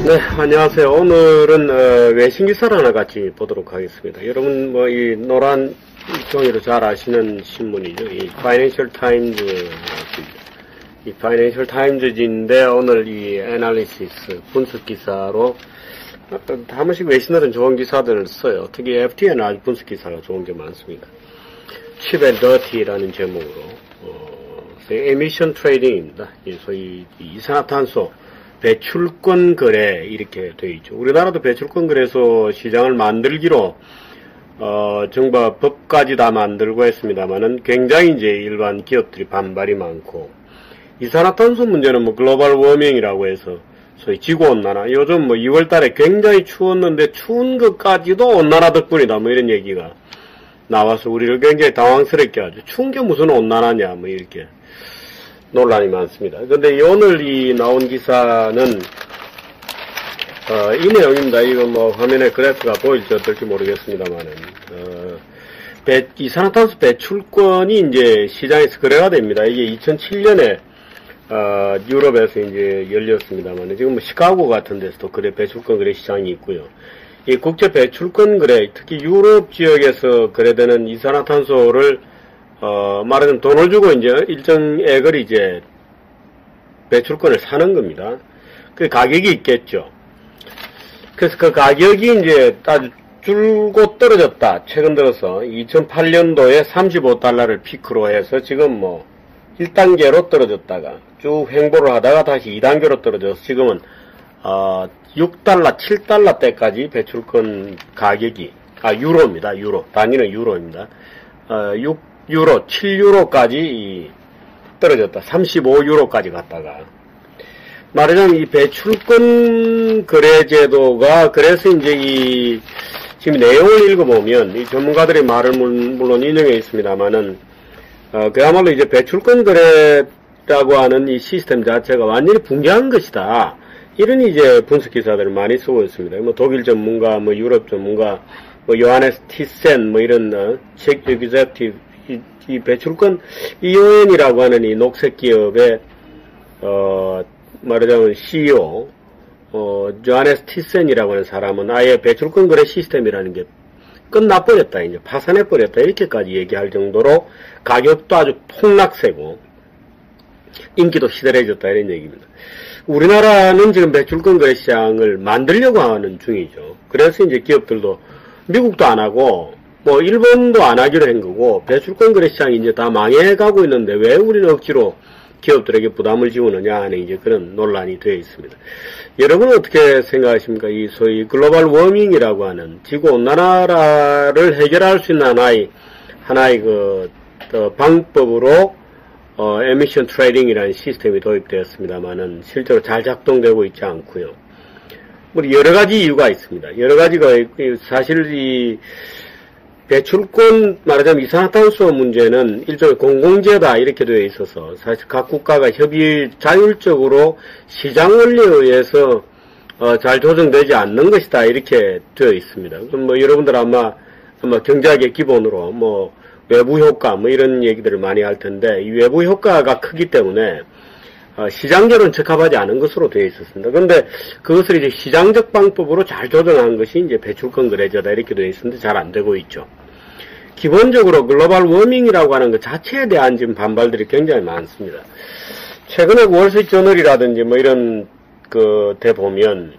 네, 안녕하세요. 오늘은 외신 기사를 하나 같이 보도록 하겠습니다. 여러분 뭐 이 노란 종이로 잘 아시는 신문이죠. 이 파이낸셜 타임즈. 이 파이낸셜 타임즈인데 오늘 이 애널리시스 분석 기사로 한 번씩 외신들은 좋은 기사들을 써요. 특히 FT는 아주 분석 기사가 좋은 게 많습니다. Cheap and Dirty라는 제목으로 에미션 트레이딩입니다. 소위 이산화탄소 배출권 거래 이렇게 되어 있죠. 우리나라도 배출권 거래소 시장을 만들기로 정부가 법까지 다 만들고 했습니다만은 굉장히 이제 일반 기업들이 반발이 많고, 이산화탄소 문제는 뭐 글로벌 워밍이라고 해서 소위 지구온난화, 요즘 뭐 2월달에 굉장히 추웠는데 추운 것까지도 온난화 덕분이다 뭐 이런 얘기가 나와서 우리를 굉장히 당황스럽게 하죠. 추운 게 무슨 온난화냐 뭐 이렇게 논란이 많습니다. 근데 오늘 이 나온 기사는 이 내용입니다. 이거 뭐 화면에 그래프가 보일지 어떨지 모르겠습니다만은 이산화탄소 배출권이 이제 시장에서 거래가 됩니다. 이게 2007년에 유럽에서 이제 열렸습니다만 지금 뭐 시카고 같은 데서도 배출권 거래 시장이 있고요. 이 국제 배출권 거래, 특히 유럽 지역에서 거래되는 이산화탄소를 말하자면 돈을 주고 이제 일정액을 이제 배출권을 사는 겁니다. 그 가격이 있겠죠. 그래서 그 가격이 이제 아주 줄곧 떨어졌다. 최근 들어서 2008년도에 35달러를 피크로 해서 지금 뭐 1단계로 떨어졌다가 쭉 횡보를 하다가 다시 2단계로 떨어져서 지금은 6달러, 7달러 대까지 배출권 가격이 유로입니다. 유로. 단위는 유로입니다. 6유로, 7유로까지 떨어졌다. 35유로까지 갔다가. 말하자면 이 배출권 거래 제도가, 그래서 이제 지금 내용을 읽어보면 이 전문가들의 말을 물론 인용해 있습니다만은 그야말로 이제 배출권 거래라고 하는 이 시스템 자체가 완전히 붕괴한 것이다. 이런 이제 분석 기사들을 많이 쓰고 있습니다. 뭐 독일 전문가, 뭐 유럽 전문가, 뭐 요하네스 티센, 뭐 이런 책 에그제큐티브, 이 배출권 EON이라고 하는 이 녹색 기업의 말하자면 CEO 요하네스 티센이라고 하는 사람은 아예 배출권 거래 시스템이라는 게 끝나버렸다, 이제 파산해버렸다, 이렇게까지 얘기할 정도로 가격도 아주 폭락세고 인기도 시들해졌다, 이런 얘기입니다. 우리나라는 지금 배출권 거래 시장을 만들려고 하는 중이죠. 그래서 이제 기업들도 미국도 안 하고 뭐 일본도 안 하기로 한 거고, 배출권 거래 시장이 이제 다 망해가고 있는데 왜 우리는 억지로 기업들에게 부담을 지우느냐 하는 이제 그런 논란이 되어 있습니다. 여러분은 어떻게 생각하십니까? 이 소위 글로벌 워밍이라고 하는 지구 온난화를 해결할 수 있는 하나의 방법으로 에미션 트레이딩이라는 시스템이 도입되었습니다만은 실제로 잘 작동되고 있지 않고요. 뭐 여러 가지 이유가 있습니다. 여러 가지가 사실 이 배출권, 말하자면 이산화탄소 문제는 일종의 공공재다 이렇게 되어 있어서 사실 각 국가가 자율적으로 시장 원리에 의해서 잘 조정되지 않는 것이다 이렇게 되어 있습니다. 그럼 뭐 여러분들 아마 경제학의 기본으로 뭐 외부 효과 뭐 이런 얘기들을 많이 할 텐데, 이 외부 효과가 크기 때문에 시장적으로는 적합하지 않은 것으로 되어 있었습니다. 그런데 그것을 이제 시장적 방법으로 잘 조정한 것이 이제 배출권 거래제다 이렇게 되어 있었는데 잘 안 되고 있죠. 기본적으로 글로벌 워밍이라고 하는 것 자체에 대한 지금 반발들이 굉장히 많습니다. 최근에 월스트리트저널이라든지 뭐 이런 데 보면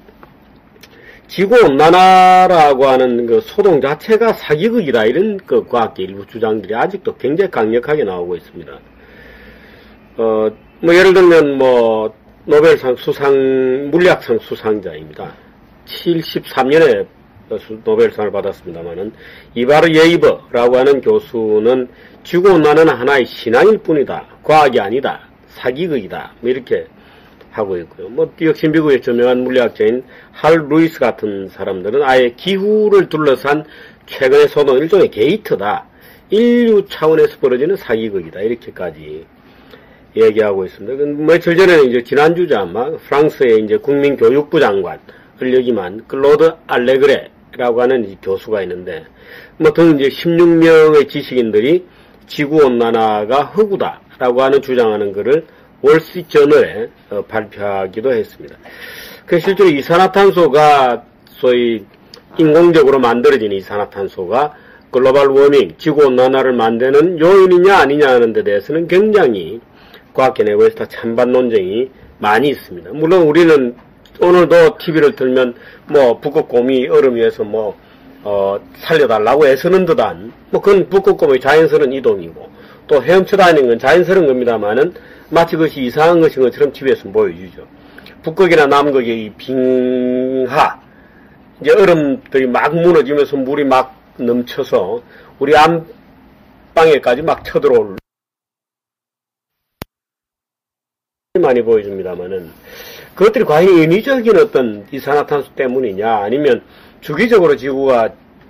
지구온난화라고 하는 그 소동 자체가 사기극이다 이런 그 과학계 일부 주장들이 아직도 굉장히 강력하게 나오고 있습니다. 뭐 예를 들면 뭐 노벨상 물리학상 수상자입니다. 73년에 노벨상을 받았습니다만은 이바르 예이버라고 하는 교수는 지구온난화는 하나의 신앙일 뿐이다, 과학이 아니다, 사기극이다 뭐 이렇게 하고 있고요. 뭐 역시 미국의 저명한 물리학자인 할 루이스 같은 사람들은 아예 기후를 둘러싼 최근의 소동, 일종의 게이트다, 인류 차원에서 벌어지는 사기극이다 이렇게까지 얘기하고 있습니다. 며칠 전에는 이제 지난주죠 아마 프랑스의 이제 국민교육부 장관을 역임한 클로드 알레그레라고 하는 이 교수가 있는데, 뭐 등 이제 16명의 지식인들이 지구온난화가 허구다라고 하는 주장하는 것을 월스트리트저널에 발표하기도 했습니다. 그 실제로 이산화탄소가 소위 인공적으로 만들어진 이산화탄소가 글로벌 워밍, 지구온난화를 만드는 요인이냐 아니냐 하는 데 대해서는 굉장히 과학계 내부에서 찬반 논쟁이 많이 있습니다. 물론 우리는 오늘도 TV를 틀면 뭐 북극곰이 얼음 위에서 살려달라고 애쓰는 듯한 그건 북극곰의 자연스러운 이동이고 또 헤엄쳐 다니는 건 자연스러운 겁니다만은 마치 그것이 이상한 것인 것처럼 TV에서 보여주죠. 북극이나 남극의 이 빙하, 이제 얼음들이 막 무너지면서 물이 막 넘쳐서 우리 안방에까지 막 쳐들어올 많이 보여줍니다만은 그것들이 과연 인위적인 어떤 이산화탄소 때문이냐 아니면 주기적으로 지구가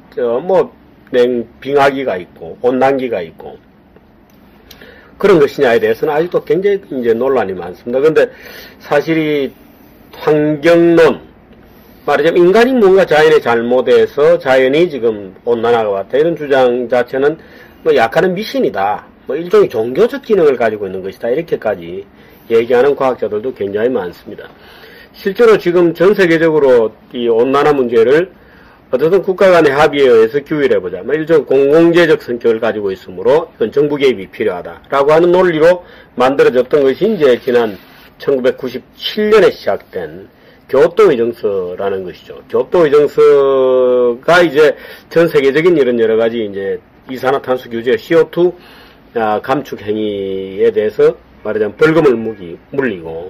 빙하기가 있고 온난기가 있고 그런 것이냐에 대해서는 아직도 굉장히 이제 논란이 많습니다. 그런데 사실 이 환경론 말하자면 인간이 뭔가 자연의 잘못에서 자연이 지금 온난화가 왔다 이런 주장 자체는 약간은 미신이다. 일종의 종교적 기능을 가지고 있는 것이다. 이렇게까지 얘기하는 과학자들도 굉장히 많습니다. 실제로 지금 전 세계적으로 이 온난화 문제를 어떤 국가 간의 합의에 의해서 규율해보자. 일종 공공재적 성격을 가지고 있으므로 이건 정부 개입이 필요하다라고 하는 논리로 만들어졌던 것이 이제 지난 1997년에 시작된 교토의정서라는 것이죠. 교토의정서가 이제 전 세계적인 이런 여러 가지 이제 이산화탄소 규제, CO2 감축 행위에 대해서 말하자면 벌금을 물리고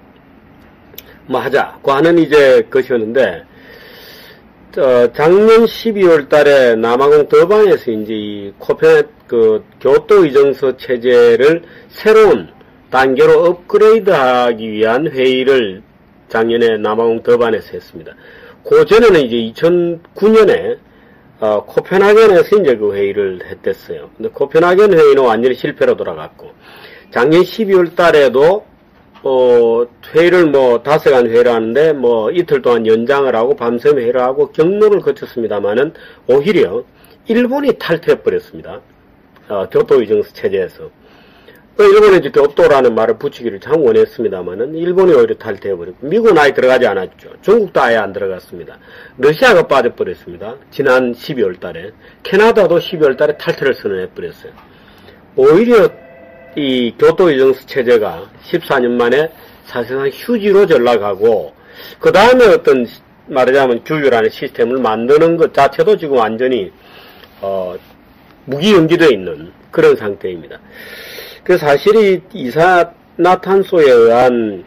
하자고 하는 이제 것이었는데 작년 12월 달에 남아공 더반에서 이제 이 교토의정서 체제를 새로운 단계로 업그레이드하기 위한 회의를 작년에 남아공 더반에서 했습니다. 그 전에는 이제 2009년에 코펜하겐에서 이제 그 회의를 했댔어요. 근데 코펜하겐 회의는 완전히 실패로 돌아갔고 작년 12월 달에도 회의를 5시간 회의를 하는데 이틀 동안 연장을 하고 밤샘 회의를 하고 경로를 거쳤습니다만은 오히려 일본이 탈퇴해 버렸습니다. 교토의정서 체제에서. 일본에 이제 교토라는 말을 붙이기를 참 원했습니다만은 일본이 오히려 탈퇴해 버렸고 미국은 아예 들어가지 않았죠. 중국도 아예 안 들어갔습니다. 러시아가 빠져버렸습니다. 지난 12월 달에. 캐나다도 12월 달에 탈퇴를 선언해 버렸어요. 오히려 이 교토의정서 체제가 14년 만에 사실상 휴지로 전락하고 그 다음에 어떤 말하자면 규율하는 시스템을 만드는 것 자체도 지금 완전히 무기연기되어 있는 그런 상태입니다. 그래서 사실 이 이산화탄소에 의한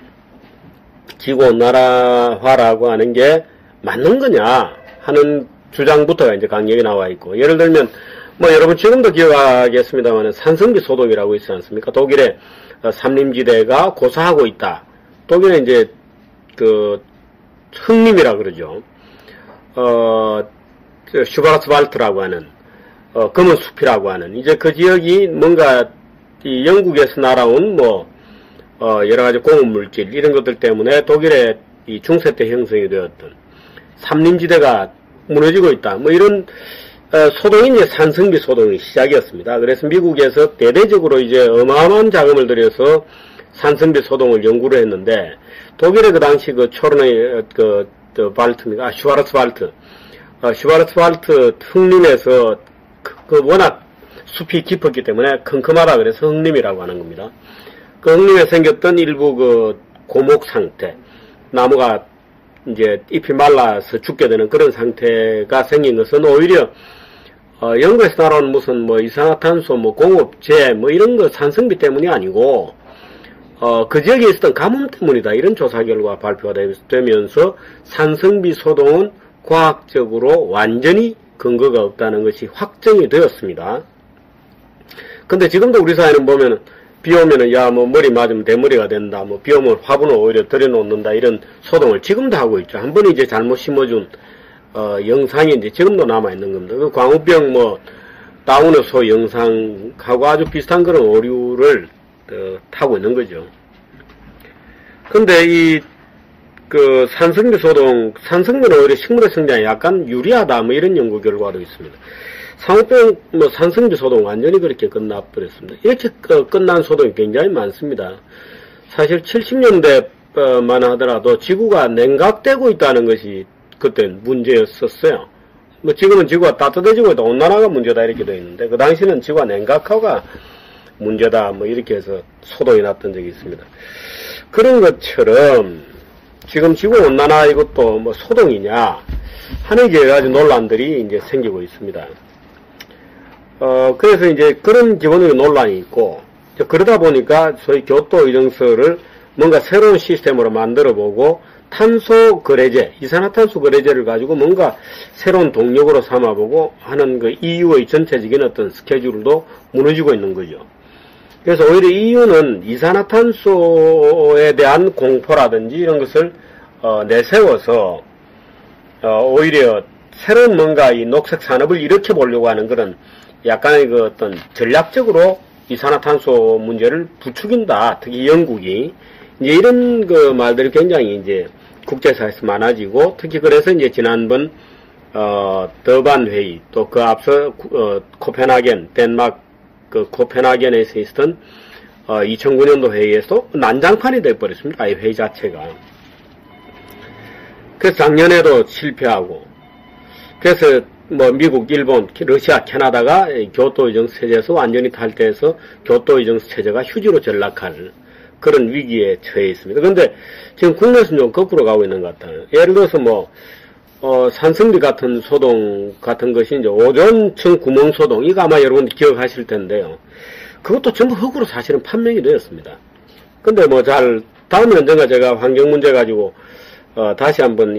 지구온난화라고 하는 게 맞는 거냐 하는 주장부터가 이제 강력히 나와 있고 예를 들면 여러분 지금도 기억하겠습니다만 산성비 소독이라고 있지 않습니까? 독일의 산림지대가 고사하고 있다. 독일은 이제 흑림이라 그러죠. 슈바르츠발트라고 하는 검은 숲이라고 하는 이제 그 지역이 뭔가 이 영국에서 날아온 여러 가지 공업물질 이런 것들 때문에 독일의 이 중세 때 형성이 되었던 산림지대가 무너지고 있다. 이런 소동이 이제 산성비 소동의 시작이었습니다. 그래서 미국에서 대대적으로 이제 어마어마한 자금을 들여서 산성비 소동을 연구를 했는데 독일의 그 당시 초론의 발트입니다. 슈바르츠발트 흑림에서 워낙 숲이 깊었기 때문에 컴컴하다 그래서 흑림이라고 하는 겁니다. 그 흑림에 생겼던 일부 고목 상태, 나무가 이제 잎이 말라서 죽게 되는 그런 상태가 생긴 것은 오히려 영국에서 날아온 무슨 이산화탄소, 공업재, 이런 거 산성비 때문이 아니고, 그 지역에 있었던 가뭄 때문이다. 이런 조사 결과가 발표가 되면서 산성비 소동은 과학적으로 완전히 근거가 없다는 것이 확정이 되었습니다. 근데 지금도 우리 사회는 보면은, 비 오면은, 머리 맞으면 대머리가 된다. 비 오면 화분을 오히려 들여놓는다. 이런 소동을 지금도 하고 있죠. 한 번에 이제 잘못 심어준, 영상이 이제 지금도 남아있는 겁니다. 그 광우병 다운의 소 영상하고 아주 비슷한 그런 오류를, 타고 있는 거죠. 근데 산성비 소동, 산성비는 오히려 식물의 성장에 약간 유리하다. 이런 연구 결과도 있습니다. 상호병, 산성비 소동 완전히 그렇게 끝나버렸습니다. 이렇게 끝난 소동이 굉장히 많습니다. 사실 70년대 10년만 하더라도 지구가 냉각되고 있다는 것이 그때 문제였었어요. 뭐 지금은 지구가 따뜻해지고 있다, 온난화가 문제다 이렇게 되어 있는데 그 당시는 지구가 냉각화가 문제다 뭐 이렇게 해서 소동이 났던 적이 있습니다. 그런 것처럼 지금 지구 온난화 이것도 뭐 소동이냐 하는 이제 여러 가지 논란들이 이제 생기고 있습니다. 그래서 이제 그런 기본적인 논란이 있고, 그러다 보니까 소위 교토 의정서를 뭔가 새로운 시스템으로 만들어 보고 탄소 거래제, 이산화탄소 거래제를 가지고 뭔가 새로운 동력으로 삼아보고 하는 그 EU의 전체적인 어떤 스케줄도 무너지고 있는 거죠. 그래서 오히려 EU는 이산화탄소에 대한 공포라든지 이런 것을 내세워서 오히려 새로운 뭔가 이 녹색 산업을 일으켜 보려고 하는 그런 약간의 그 어떤 전략적으로 이산화탄소 문제를 부추긴다. 특히 영국이 이제 이런 그 말들이 굉장히 이제 국제사회에서 많아지고 특히 그래서 이제 지난번 더반 회의 또 그 앞서 코펜하겐 덴마크 그 코펜하겐에서 있었던 2009년도 회의에서 난장판이 돼버렸습니다. 이 회의 자체가. 그래서 작년에도 실패하고 그래서 뭐 미국, 일본, 러시아, 캐나다가 교토의정서 체제에서 완전히 탈퇴해서 교토의정서 체제가 휴지로 전락할 그런 위기에 처해 있습니다. 그런데 지금 국내에서는 좀 거꾸로 가고 있는 것 같아요. 예를 들어서 뭐 산성비 같은 소동 같은 것이 이제 오존층 구멍 소동, 이거 아마 여러분들 기억하실 텐데요. 그것도 전부 흙으로 사실은 판명이 되었습니다. 근데 뭐 다음에 언젠가 제가 환경 문제 가지고 다시 한번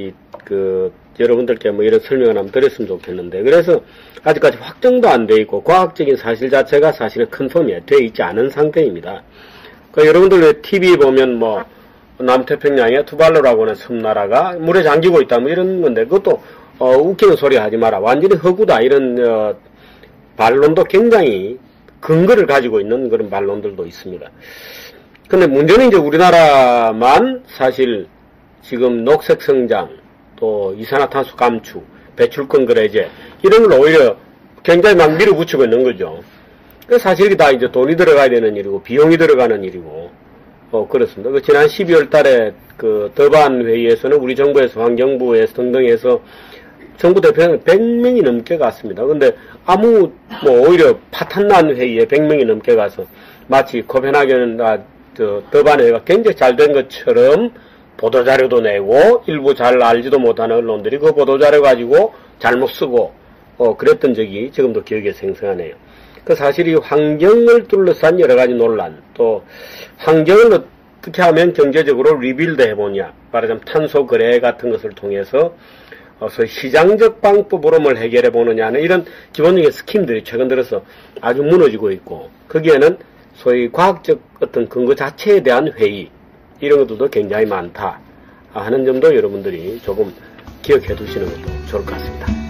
여러분들께 뭐 이런 설명을 한번 드렸으면 좋겠는데, 그래서 아직까지 확정도 안 돼 있고 과학적인 사실 자체가 사실은 컨펌이 돼 있지 않은 상태입니다. 여러분들 TV 보면 뭐 남태평양에 투발루라고 하는 섬나라가 물에 잠기고 있다 뭐 이런 건데, 그것도 웃기는 소리 하지 마라, 완전히 허구다, 이런 반론도 굉장히 근거를 가지고 있는 그런 반론들도 있습니다. 근데 문제는 이제 우리나라만 사실 지금 녹색 성장, 또 이산화탄소 감축, 배출권 거래제 이런 걸 오히려 굉장히 막 밀어붙이고 있는 거죠. 사실 이게 다 이제 돈이 들어가야 되는 일이고 비용이 들어가는 일이고 그렇습니다. 지난 12월 달에 그 더반 회의에서는 우리 정부에서 환경부에서 등등해서 정부 대표는 100명이 넘게 갔습니다. 근데 뭐 오히려 파탄난 회의에 100명이 넘게 가서 마치 코펜하겐 더반 회의가 굉장히 잘 된 것처럼 보도자료도 내고 일부 잘 알지도 못하는 언론들이 그 보도자료 가지고 잘못 쓰고 그랬던 적이 지금도 기억에 생생하네요. 사실 이 환경을 둘러싼 여러 가지 논란, 또 환경을 어떻게 하면 경제적으로 리빌드 해보냐, 말하자면 탄소 거래 같은 것을 통해서 소위 시장적 방법으로 뭘 해결해 보느냐는 이런 기본적인 스킴들이 최근 들어서 아주 무너지고 있고, 거기에는 소위 과학적 어떤 근거 자체에 대한 회의, 이런 것들도 굉장히 많다 하는 점도 여러분들이 조금 기억해 두시는 것도 좋을 것 같습니다.